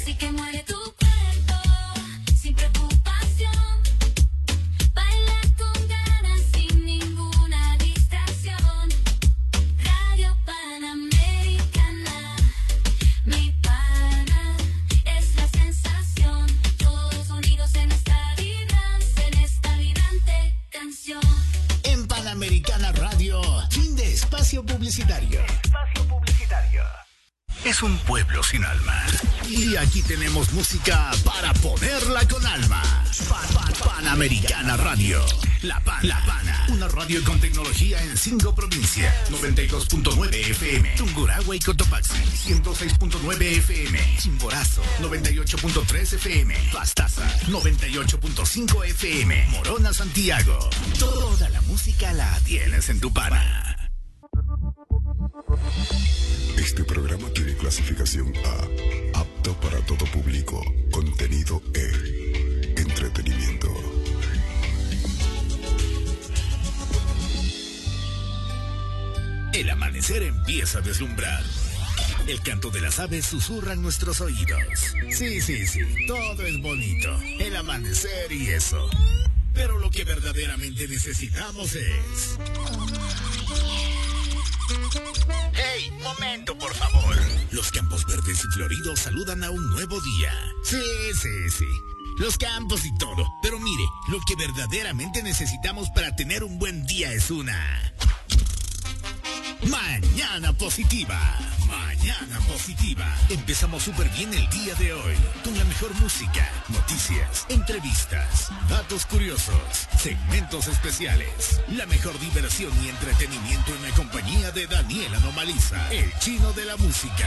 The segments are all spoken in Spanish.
Así que mueve tu cuerpo sin preocupación. Baila con ganas sin ninguna distracción. Radio Panamericana, mi pana, es la sensación. Todos unidos en esta vibrante canción. En Panamericana Radio, fin de espacio publicitario. Es un pueblo sin alma. Y aquí tenemos música para ponerla con alma. Panamericana Radio. La Pana. Una radio con tecnología en 5 provincias. 92.9 FM. Tungurahua y Cotopaxi. 106.9 FM. Chimborazo. 98.3 FM. Pastaza. 98.5 FM. Morona, Santiago. Toda la música la tienes en tu Pana. Este programa tiene clasificación A, apto para todo público, contenido E, entretenimiento. El amanecer empieza a deslumbrar. El canto de las aves susurra en nuestros oídos. Sí, todo es bonito. El amanecer y eso. Pero lo que verdaderamente necesitamos es... ¡Hey! ¡Momento, por favor! Los campos verdes y floridos saludan a un nuevo día. Sí. Los campos y todo. Pero mire, lo que verdaderamente necesitamos para tener un buen día es una... Mañana positiva. Empezamos súper bien el día de hoy, con la mejor música, noticias, entrevistas, datos curiosos, segmentos especiales, la mejor diversión y entretenimiento en la compañía de Daniel Anomaliza, el chino de la música.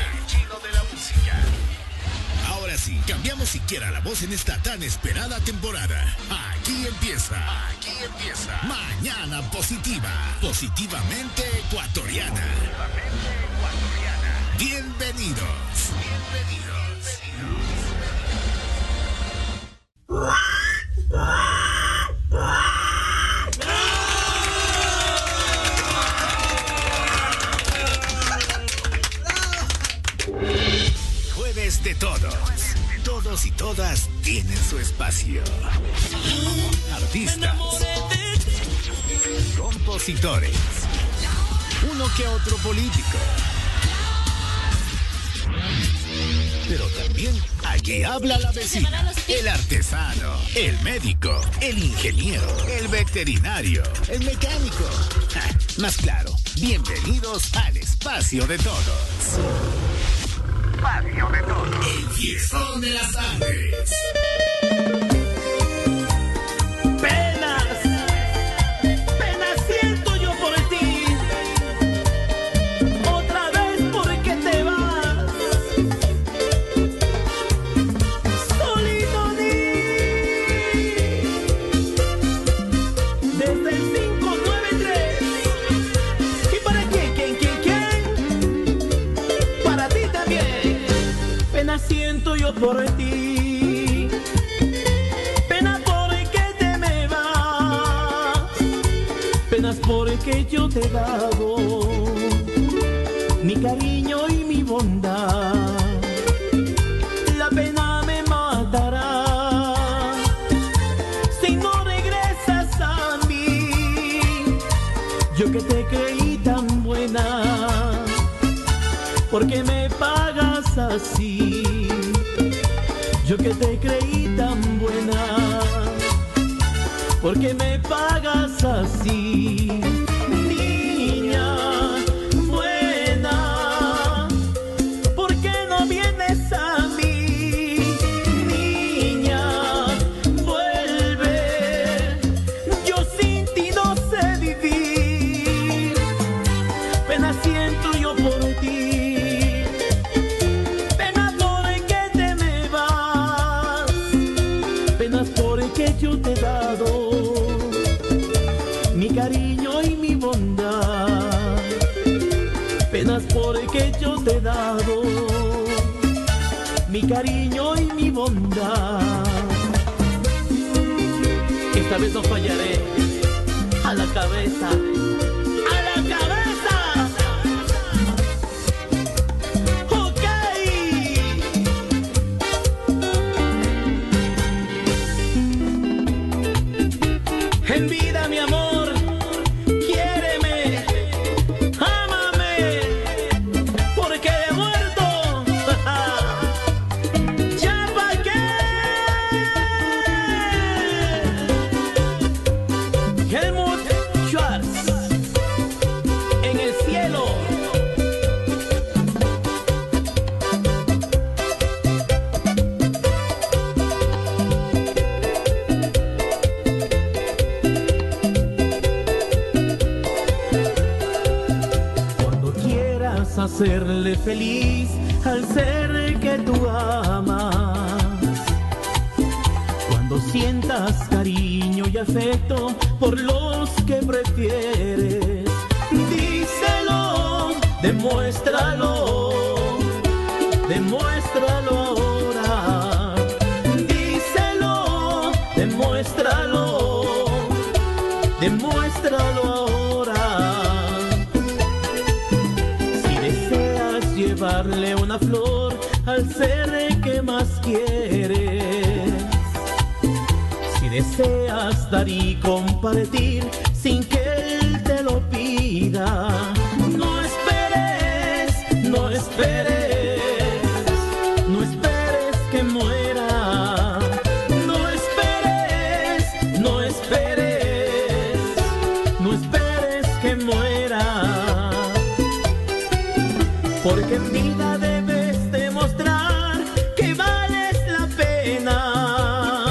Ahora sí, cambiamos siquiera la voz en esta tan esperada temporada. Aquí empieza. Mañana positiva. Positivamente ecuatoriana. Bienvenidos. Jueves de todos. Todos y todas tienen su espacio. Artistas, compositores, uno que otro político. Pero también aquí habla la vecina, el artesano, el médico, el ingeniero, el veterinario, el mecánico. Más claro, bienvenidos al Espacio de Todos. El fiestón de las aves. Penas siento yo por ti. Otra vez porque te vas. Solito desde el 593. ¿Y para quién? Para ti también. Pena siento yo por ti. Pena porque te me vas. Penas porque yo te he dado mi cariño y mi bondad. La pena me matará si no regresas a mí. Yo que te creí tan buena, ¿por qué me pagas así? Yo que te creí tan buena, ¿por qué me pagas así? Niña buena, ¿por qué no vienes a mí? Niña, vuelve, yo sin ti no sé vivir. Pena siento yo por ti. Que yo te he dado mi cariño y mi bondad. Penas porque yo te he dado mi cariño y mi bondad. Esta vez no fallaré. A la cabeza. ¡A la cabeza! Ok. hacerle feliz al ser que tú amas. Cuando sientas cariño y afecto por los que prefieres, díselo, demuéstralo, demuéstralo ahora. Díselo, demuéstralo, demuéstralo ahora. Si deseas llevarle una flor al ser que más quieres, si deseas dar y compartir sin que él te lo pida, no esperes, no esperes, no esperes que muera, no esperes, no esperes, no esperes que muera, porque en vida debes demostrar que vales la pena.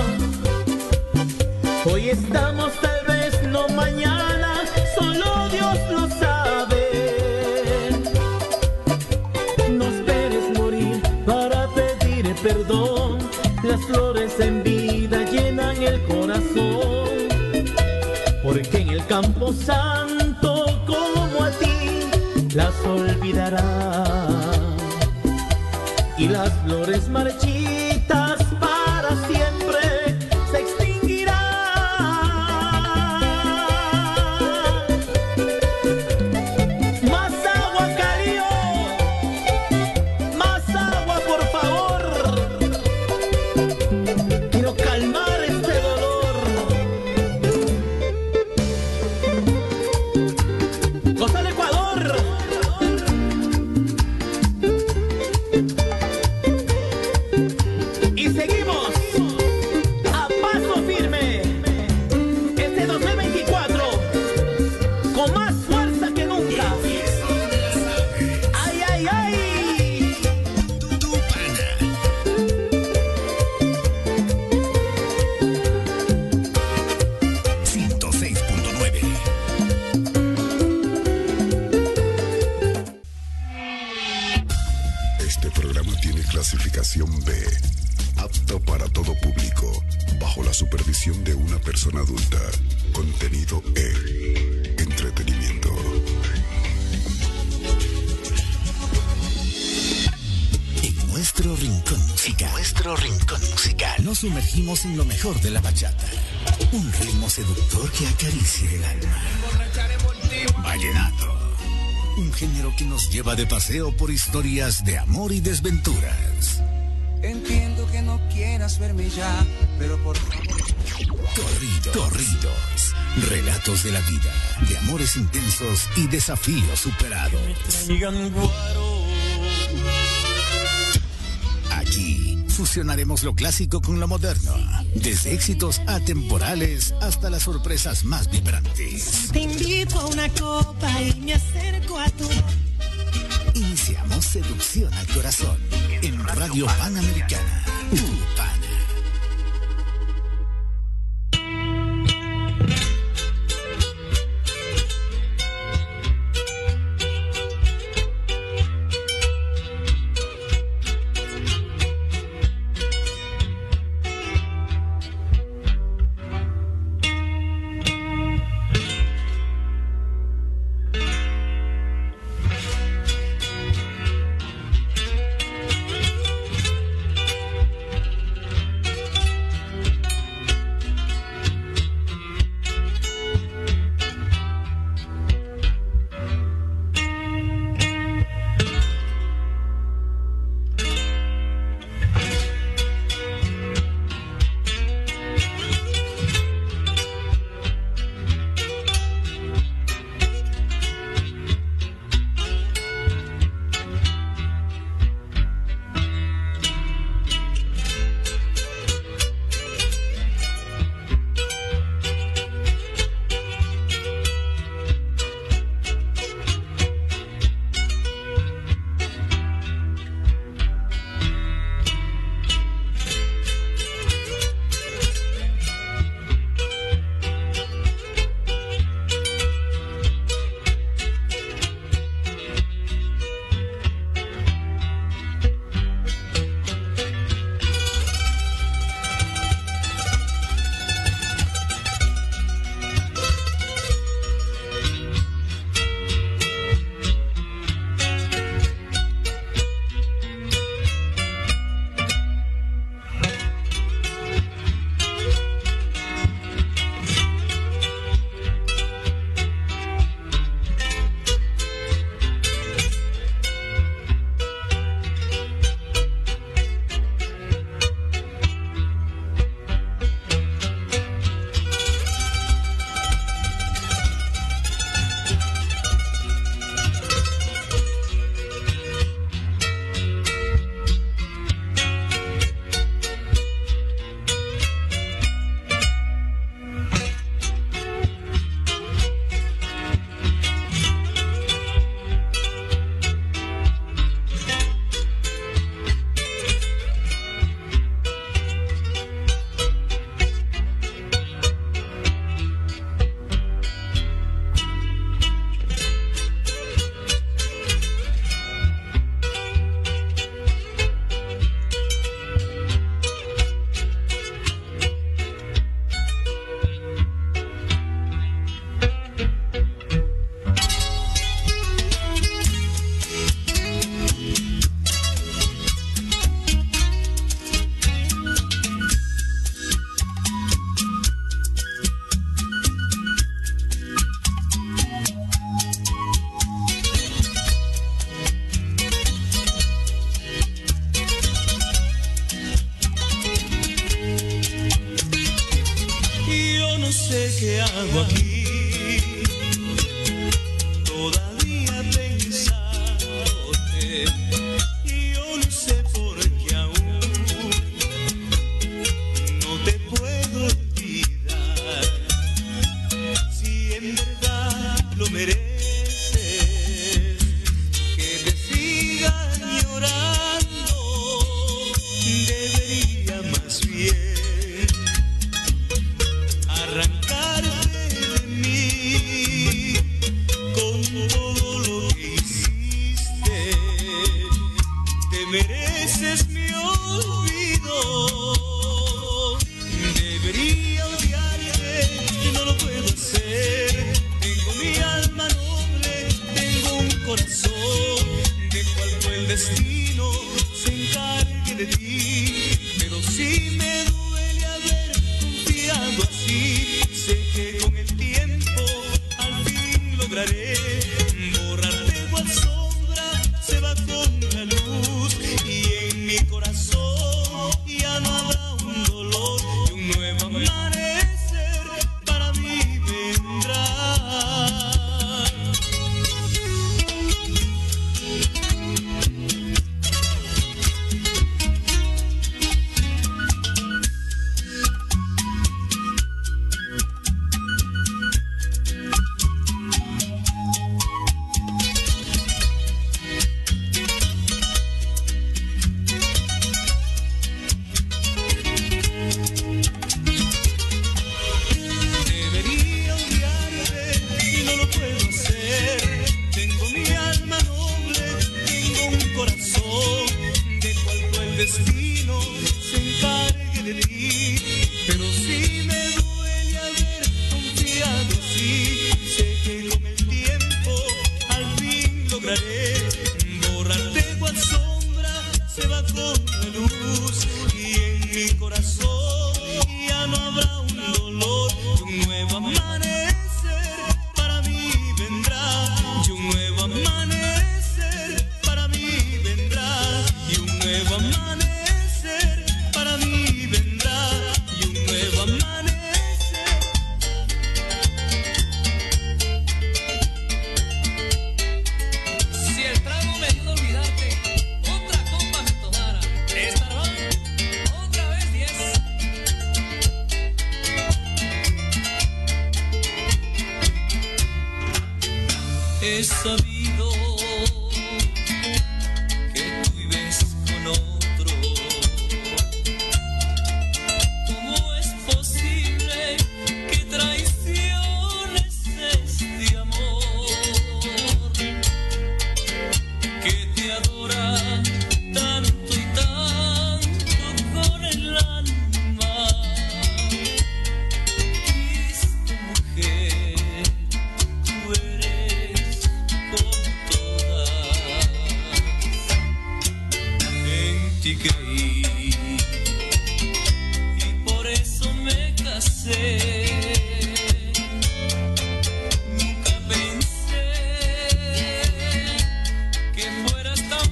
Hoy estamos, tal vez no mañana, solo Dios lo sabe. No esperes morir para pedir perdón, las flores en vida llenan el corazón, porque en el campo santo como a ti las olvidará, y las flores marchitas para siempre se extinguirán. Más agua, Carío, más agua, por favor. Quiero calmar este dolor. ¡Goza el Ecuador! Y seguimos a paso firme este 2024 con más fuerza que nunca. ¡Ay, ay, ay! Tu pana. Este programa tiene clasificación B, apto para todo público, bajo la supervisión de una persona adulta. Contenido E, entretenimiento. En nuestro rincón musical, nos sumergimos en lo mejor de la bachata. Un ritmo seductor que acaricia el alma. Vallenato. Un género que nos lleva de paseo por historias de amor y desventuras. Entiendo que no quieras verme ya, pero por favor. Corridos. Relatos de la vida, de amores intensos y desafíos superados. Aquí fusionaremos lo clásico con lo moderno, desde éxitos atemporales hasta las sorpresas más vibrantes. Te invito a una copa y me acerco a tu... Iniciamos Seducción al Corazón en Radio Panamericana. Tu pana. sé qué hago aquí. Todavía pensándote, y yo no sé por qué aún no te puedo olvidar. Si en verdad lo mereces, que te sigan llorando, debería más bien arrancarte de mí con todo lo que hiciste. Te mereces mi olvido. Debería odiarte y no lo puedo hacer. Tengo mi alma noble, tengo un corazón de cual el destino se encargue de ti. Pero sí me duele haber confiado así. Sé que con el tiempo al fin lograré borrarte cual sombra se va con la luz. Y en mi corazón ya no habrá un dolor, y un nuevo amanecer para mí vendrá. Debería odiarte y no lo puedo hacer. Tengo mi alma noble, tengo un corazón de cual el destino se encargue de ti. Pero sí me duele haber confiado así. Sé que con el tiempo al fin lograré borrarte cual sombra se va con la luz. Y en mi corazón ya no habrá un dolor, y un nuevo amanecer para mí vendrá. Y un nuevo amanecer para mí vendrá. Y un nuevo amanecer para mí vendrá. Y un nuevo amanecer. Si el trago me ayuda a olvidarte, otra copa me tomara. Esta no, otra vez 10. He sabido que tú vives con otro. ¿Cómo es posible que traiciones este amor que te adora tanto y tanto con el alma? Triste mujer, tú eres como todas. En ti creí y por eso me casé. Nunca pensé que fueras tan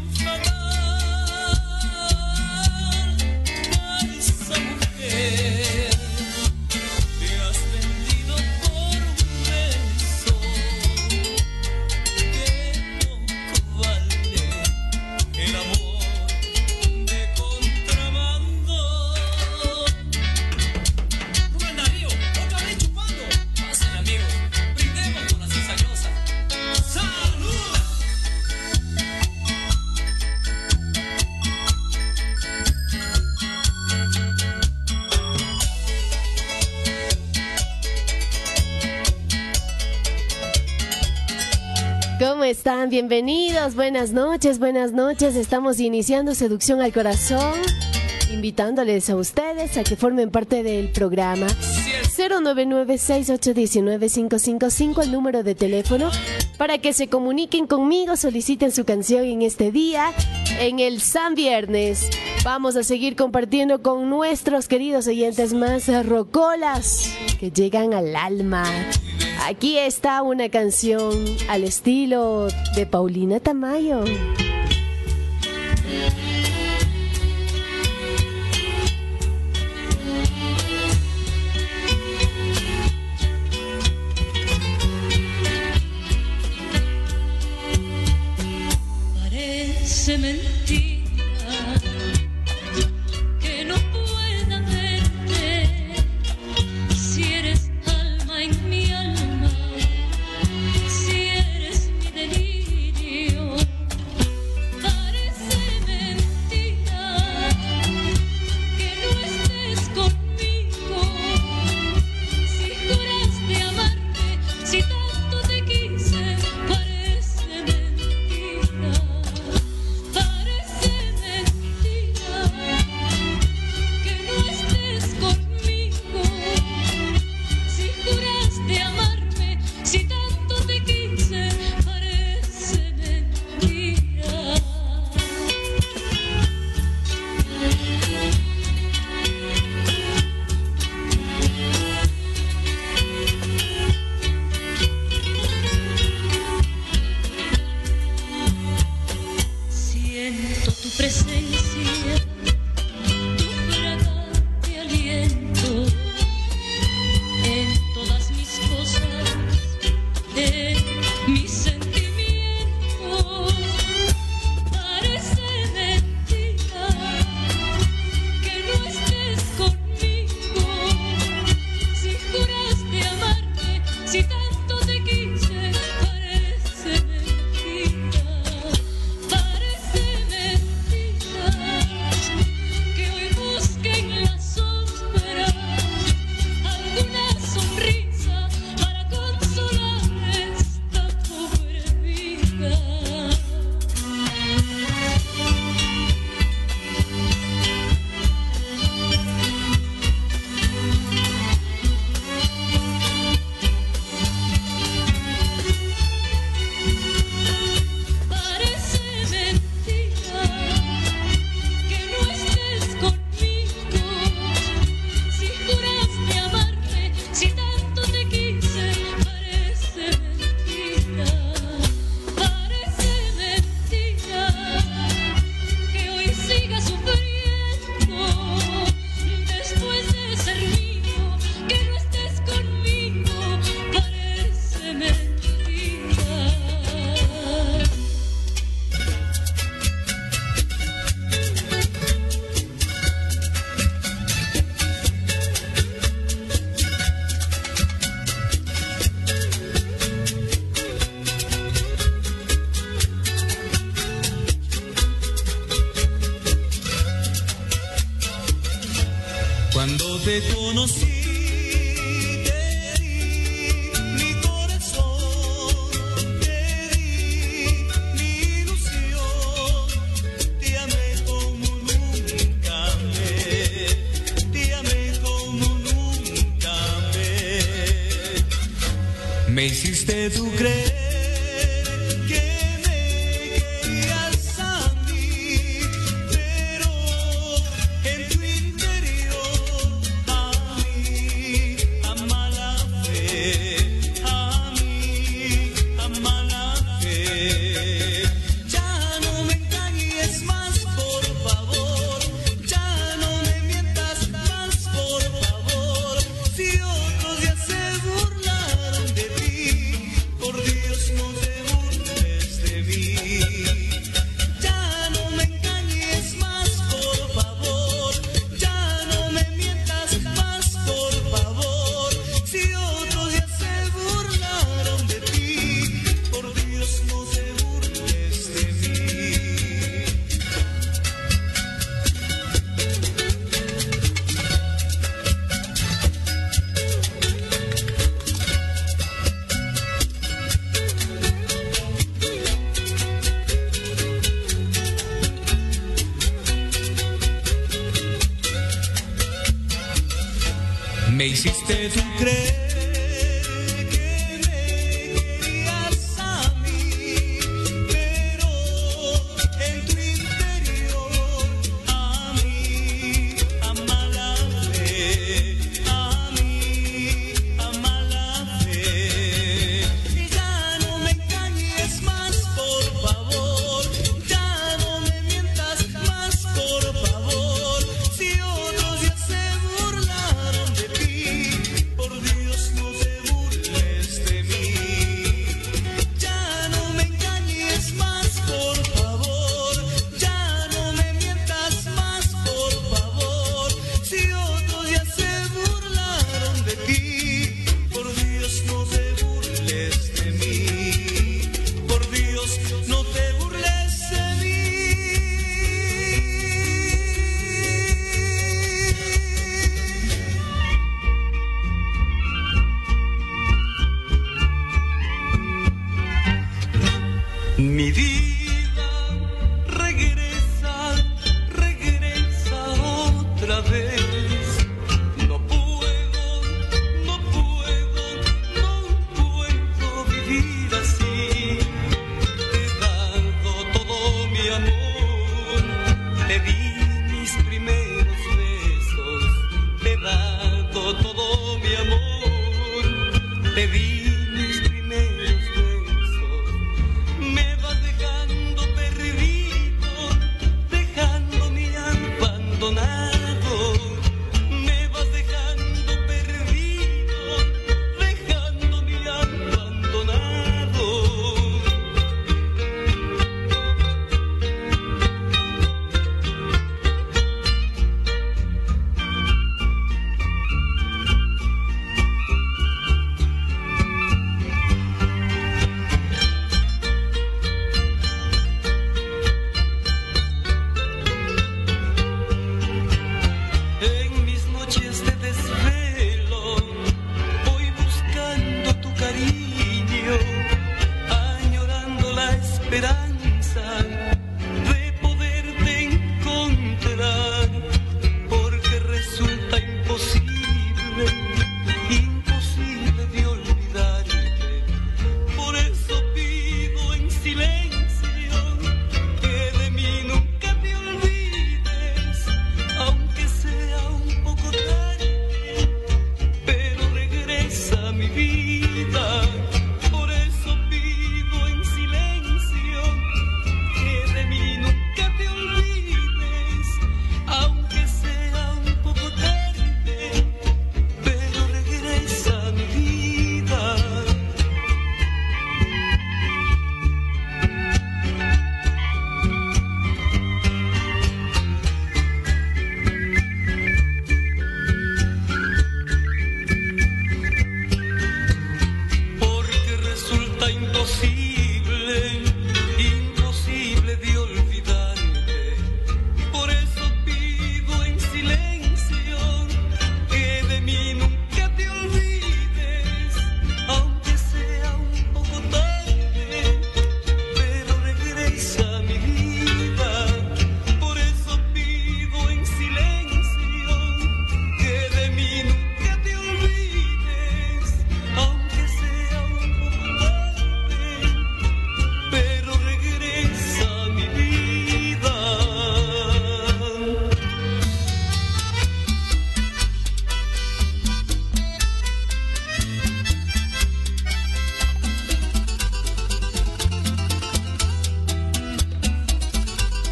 fatal, falsa mujer. Te has vendido por un beso que poco vale el amor de contrabando. Rubén Darío, otra vez chupando. Pasen amigos, brindemos con la cizañosa. ¡Salud! ¿Cómo están? Bienvenidos, buenas noches, buenas noches. Estamos iniciando Seducción al Corazón, invitándoles a ustedes a que formen parte del programa. 099-6819-555, el número de teléfono, para que se comuniquen conmigo, soliciten su canción en este día, en el San Viernes. Vamos a seguir compartiendo con nuestros queridos oyentes más rocolas que llegan al alma. Aquí está una canción al estilo de Paulina Tamayo. Cuando te conocí, te di mi corazón, te di mi ilusión, te amé como nunca amé, te amé como nunca amé. Me hiciste tú creer que me querías a mí, pero en tu interior a mí, a mala fe, a mí, a mala fe. Ya no me engañes más, por favor, ya no me mientas más, por favor. Si otros ya se burlaron de ti, por Dios no te burles de mí. Ya no me engañes más, por favor, ya no me mientas más, por favor. Si otros ya se burlaron de ti, por Dios no te burles de mí. Me hiciste tú creer que me querías a mí, pero en tu interior a mí, a mala fe, a mí, a mala fe. Y ya no me engañes más, por favor, ya no me mientas más, por favor. Si otros ya se burlaron de ti, por Dios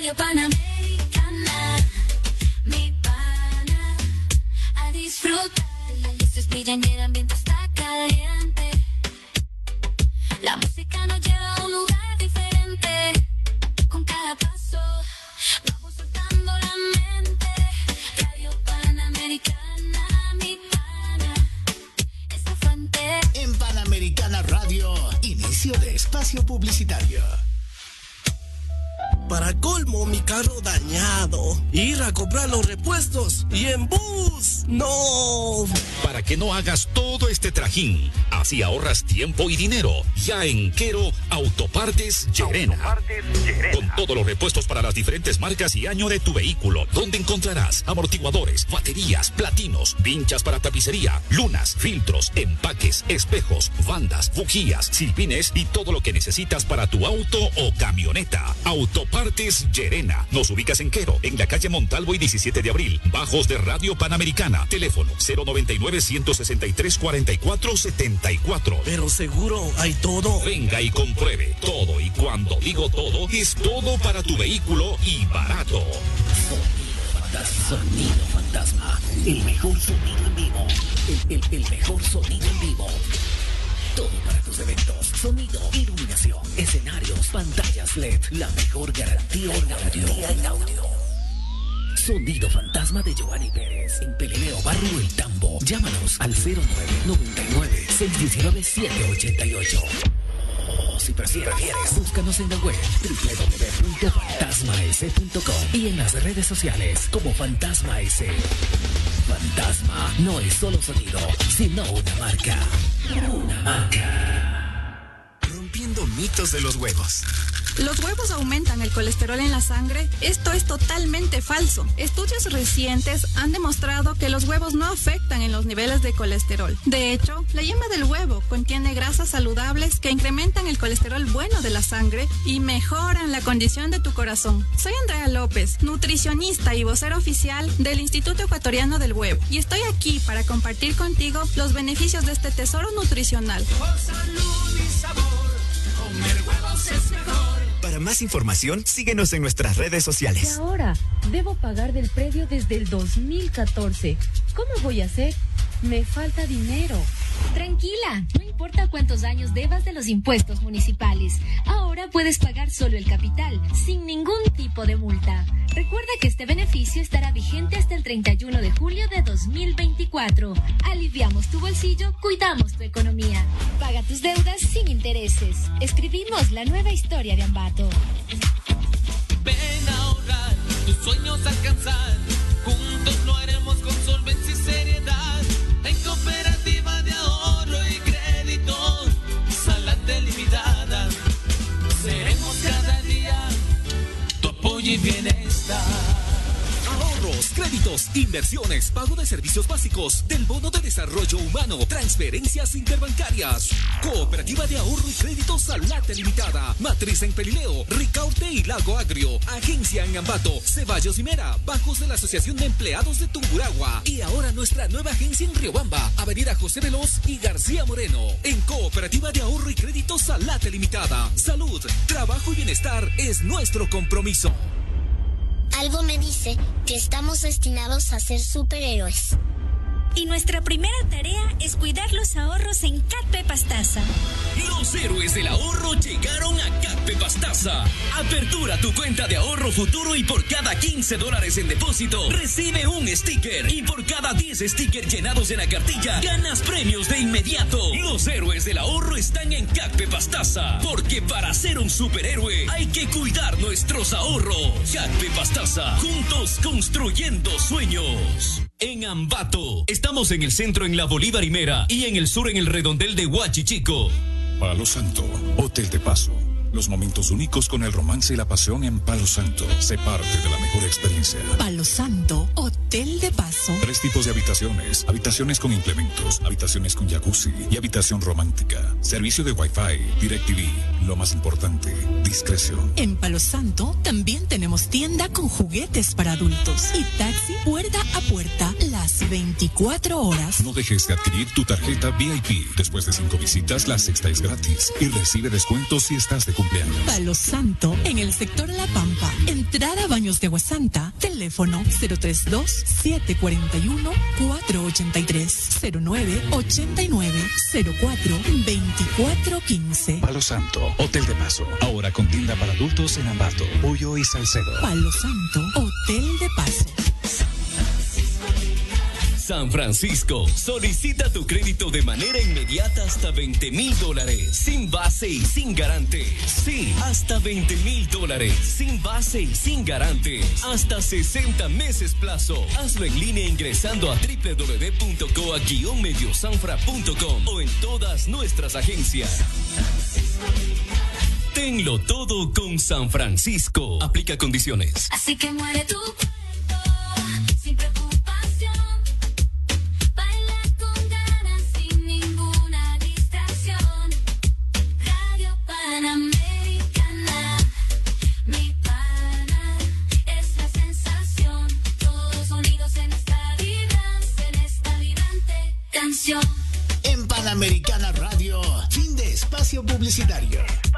Radio Panamericana, mi pana, a disfrutar. Las luces brillan y el ambiente está caliente. La música nos lleva a un lugar diferente. Con cada paso vamos soltando la mente. Radio Panamericana, mi pana, esa fuente. En Panamericana Radio, inicio de espacio publicitario. Para colmo, mi carro dañado. Ir a comprar los repuestos y en bus. ¡No! Para que no hagas todo este trajín, así ahorras tiempo y dinero. Ya en Quero Autopartes Llerena. Con todos los repuestos para las diferentes marcas y año de tu vehículo, donde encontrarás amortiguadores, baterías, platinos, vinchas para tapicería, lunas, filtros, empaques, espejos, bandas, bujías, silbines y todo lo que necesitas para tu auto o camioneta. Autopartes Llerena. Nos ubicas en Quero, en la calle Montalvo y 17 de abril, bajos de Radio Panamericana. Teléfono 099-163-4474. Pero seguro hay todo. Venga y compruebe todo, y cuando digo todo, es todo para tu vehículo y barato. Sonido Fantasma, el mejor sonido en vivo, el mejor sonido en vivo. Todo para tus eventos, sonido, iluminación, escenarios, pantallas LED, la mejor garantía en audio. Sonido Fantasma de Giovanni Pérez, en Pelileo, Barrio El Tambo. Llámanos al 0999-619-788. Si prefieres, búscanos en la web www.fantasmas.com y en las redes sociales como Fantasma S. Fantasma no es solo sonido, sino una marca. Una marca. Rompiendo mitos de los huevos. ¿Los huevos aumentan el colesterol en la sangre? Esto es totalmente falso. Estudios recientes han demostrado que los huevos no afectan en los niveles de colesterol. De hecho, la yema del huevo contiene grasas saludables que incrementan el colesterol bueno de la sangre y mejoran la condición de tu corazón. Soy Andrea López, nutricionista y vocera oficial del Instituto Ecuatoriano del Huevo, y estoy aquí para compartir contigo los beneficios de este tesoro nutricional. Por salud y sabor, comer huevos es mejor. Para más información, síguenos en nuestras redes sociales. Y ahora, debo pagar del predio desde el 2014. ¿Cómo voy a hacer? Me falta dinero. Tranquila, no importa cuántos años debas de los impuestos municipales. Ahora puedes pagar solo el capital, sin ningún tipo de multa. Recuerda que este beneficio estará vigente hasta el 31 de julio de 2024. Aliviamos tu bolsillo, cuidamos tu economía. Paga tus deudas sin intereses. Escribimos la nueva historia de Ambato. Ven a ahorrar, tus sueños alcanzar. Juntos lo haremos con solvencia y seriedad. En Cooperativa de Ahorro y Crédito Salate Limitada, seremos cada día tu apoyo y bienestar. Ahorros, créditos, inversiones, pago de servicios básicos, del bono de desarrollo humano, transferencias interbancarias. Cooperativa de Ahorro y Crédito Salate Limitada, matriz en Pelileo, Ricaurte y Lago Agrio, agencia en Ambato, Ceballos y Mera, bajos de la Asociación de Empleados de Tungurahua, y ahora nuestra nueva agencia en Riobamba, Avenida José Veloz y García Moreno. En Cooperativa de Ahorro y Crédito Salate Limitada, salud, trabajo y bienestar es nuestro compromiso. Algo me dice que estamos destinados a ser superhéroes. Y nuestra primera tarea es cuidar los ahorros en Catpe Pastaza. Los héroes del ahorro llegaron a Catpe Pastaza. Apertura tu cuenta de ahorro futuro y por cada $15 en depósito recibe un sticker. Y por cada 10 stickers llenados en la cartilla ganas premios de inmediato. Los héroes del ahorro están en Catpe Pastaza. Porque para ser un superhéroe hay que cuidar nuestros ahorros. Catpe Pastaza. Juntos construyendo sueños. En Ambato, estamos en el centro en la Bolívar y Mera y en el sur en el redondel de Huachichico. Palo Santo, Hotel de Paso. Los momentos únicos con el romance y la pasión en Palo Santo. Sé parte de la mejor experiencia. Palo Santo, Hotel de Paso. 3 tipos de habitaciones. Habitaciones con implementos, habitaciones con jacuzzi y habitación romántica. Servicio de Wi-Fi, DirecTV. Lo más importante, discreción. En Palo Santo también tenemos tienda con juguetes para adultos y taxi puerta a puerta. La las 24 horas. No dejes de adquirir tu tarjeta VIP. Después de 5 visitas, la sexta es gratis. Y recibe descuentos si estás de cumpleaños. Palo Santo, en el sector La Pampa. Entrada Baños de Agua Santa. Teléfono 032-741-483. 09-89-04-2415. Palo Santo, Hotel de Paso. Ahora con tienda para adultos en Ambato, Puyo y Salcedo. Palo Santo, Hotel de Paso. San Francisco, solicita tu crédito de manera inmediata hasta $20,000, sin base y sin garante. Sí, hasta $20,000, sin base y sin garante. Hasta 60 meses plazo. Hazlo en línea ingresando a www.coa-mediosanfra.com o en todas nuestras agencias. Tenlo todo con San Francisco. Aplica condiciones. Así que muere tu cuento, sin preocupación. Baila con ganas, sin ninguna distracción. Radio Panamericana, mi pana, es la sensación. Todos unidos en esta vibrante canción. En Panamericana Radio, fin de espacio publicitario.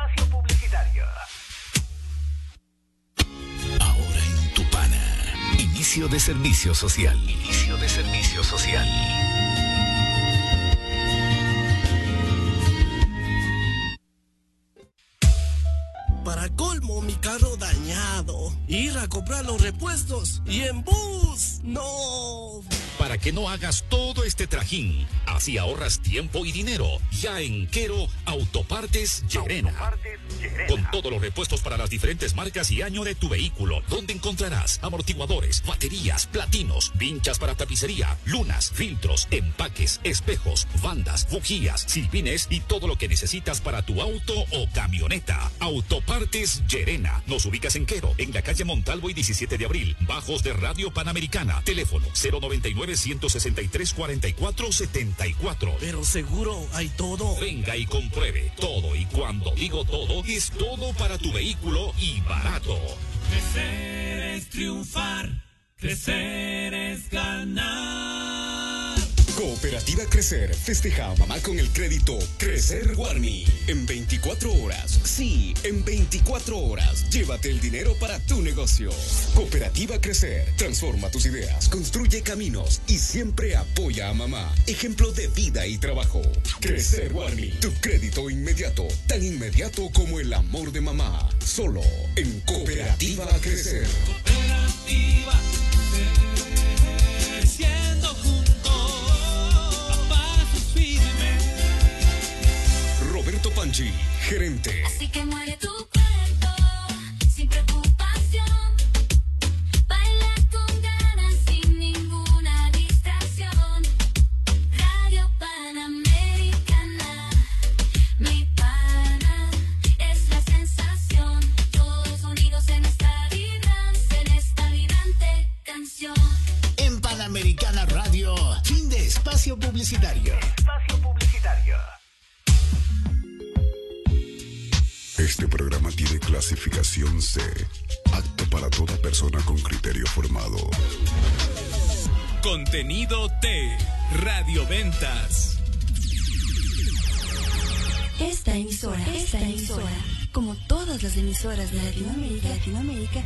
Ahora en Tupana, inicio de servicio social. Inicio de servicio social. Para colmo, mi carro dañado. Ir a comprar los repuestos y en bus. No. Para que no hagas todo este trajín, así ahorras tiempo y dinero. Ya en Quero Autopartes Llerena. Con todos los repuestos para las diferentes marcas y año de tu vehículo, donde encontrarás amortiguadores, baterías, platinos, vinchas para tapicería, lunas, filtros, empaques, espejos, bandas, bujías, silbines y todo lo que necesitas para tu auto o camioneta. Autopartes Llerena. Nos ubicas en Quero, en la calle Montalvo y 17 de abril, bajos de Radio Panamericana. Teléfono 099-163-4474. Pero seguro hay todo. Venga y compruebe todo, y cuando digo todo, es todo para tu vehículo y barato. Crecer es triunfar, crecer es ganar. Cooperativa Crecer festeja a mamá con el crédito Crecer Warmi. En 24 horas, sí, en 24 horas, llévate el dinero para tu negocio. Cooperativa Crecer, transforma tus ideas, construye caminos y siempre apoya a mamá. Ejemplo de vida y trabajo. Crecer Warmi, tu crédito inmediato, tan inmediato como el amor de mamá. Solo en Cooperativa Crecer. Cooperativa creciendo juntos a pasos firmes. Roberto Panchi, gerente. Así que muere tu cuento, sin preocupación. Baila con ganas, sin ninguna distracción. Radio Panamericana, mi pana, es la sensación. Todos unidos en esta vibrante canción. En Panamericana Radio, fin de espacio publicitario. Este programa tiene clasificación C, apto para toda persona con criterio formado. Contenido T, radioventas. Esta emisora, como todas las emisoras de Latinoamérica,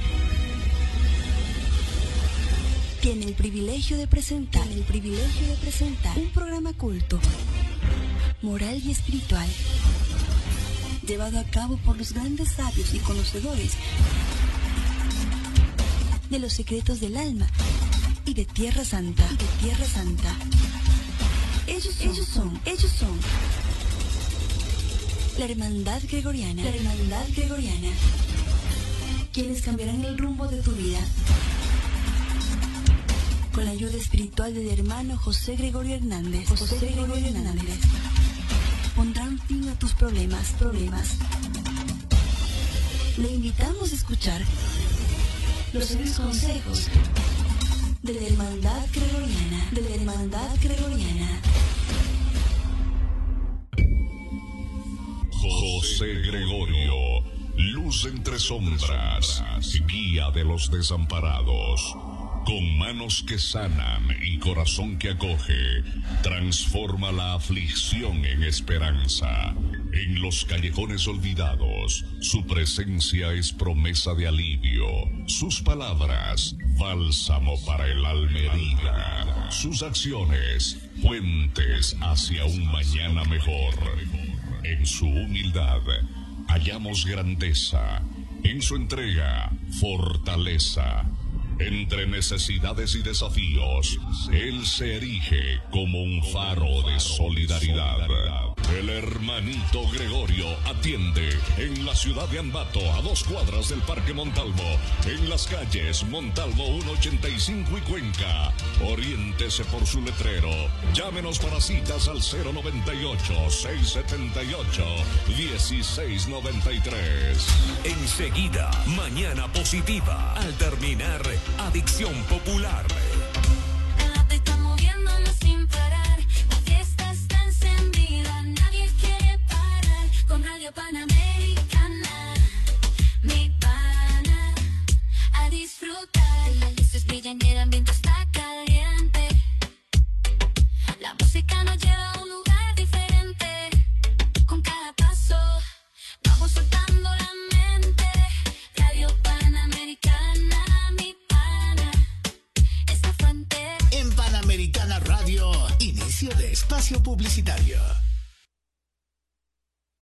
tiene el privilegio de presentar un programa culto, moral y espiritual, llevado a cabo por los grandes sabios y conocedores de los secretos del alma y de Tierra Santa. Ellos son la Hermandad Gregoriana, quienes cambiarán el rumbo de tu vida con la ayuda espiritual del hermano José Gregorio Hernández. Pondrán fin a tus problemas. Le invitamos a escuchar los sabios consejos de la Hermandad Gregoriana. José Gregorio, luz entre sombras, guía de los desamparados. Con manos que sanan y corazón que acoge, transforma la aflicción en esperanza. En los callejones olvidados, su presencia es promesa de alivio. Sus palabras, bálsamo para el alma herida. Sus acciones, puentes hacia un mañana mejor. En su humildad, hallamos grandeza. En su entrega, fortaleza. Entre necesidades y desafíos, él se erige como un faro de solidaridad. El hermanito Gregorio atiende en la ciudad de Ambato, a 2 cuadras del Parque Montalvo, en las calles Montalvo 185 y Cuenca. Oriéntese por su letrero. Llámenos para citas al 098-678-1693. Enseguida, Mañana Positiva. Al terminar, Adicción Popular. Estamos moviéndonos sin parar. La fiesta está encendida. Nadie quiere parar. Con Radio Panamericana, mi pana, a disfrutar. Las luces brillan y el ambiente está caliente. La música nos lleva a un lugar diferente. Con cada paso vamos soltando la mente. Radio Panamericana, mi pana, esta frontera. En Panamericana Radio, inicio de espacio publicitario.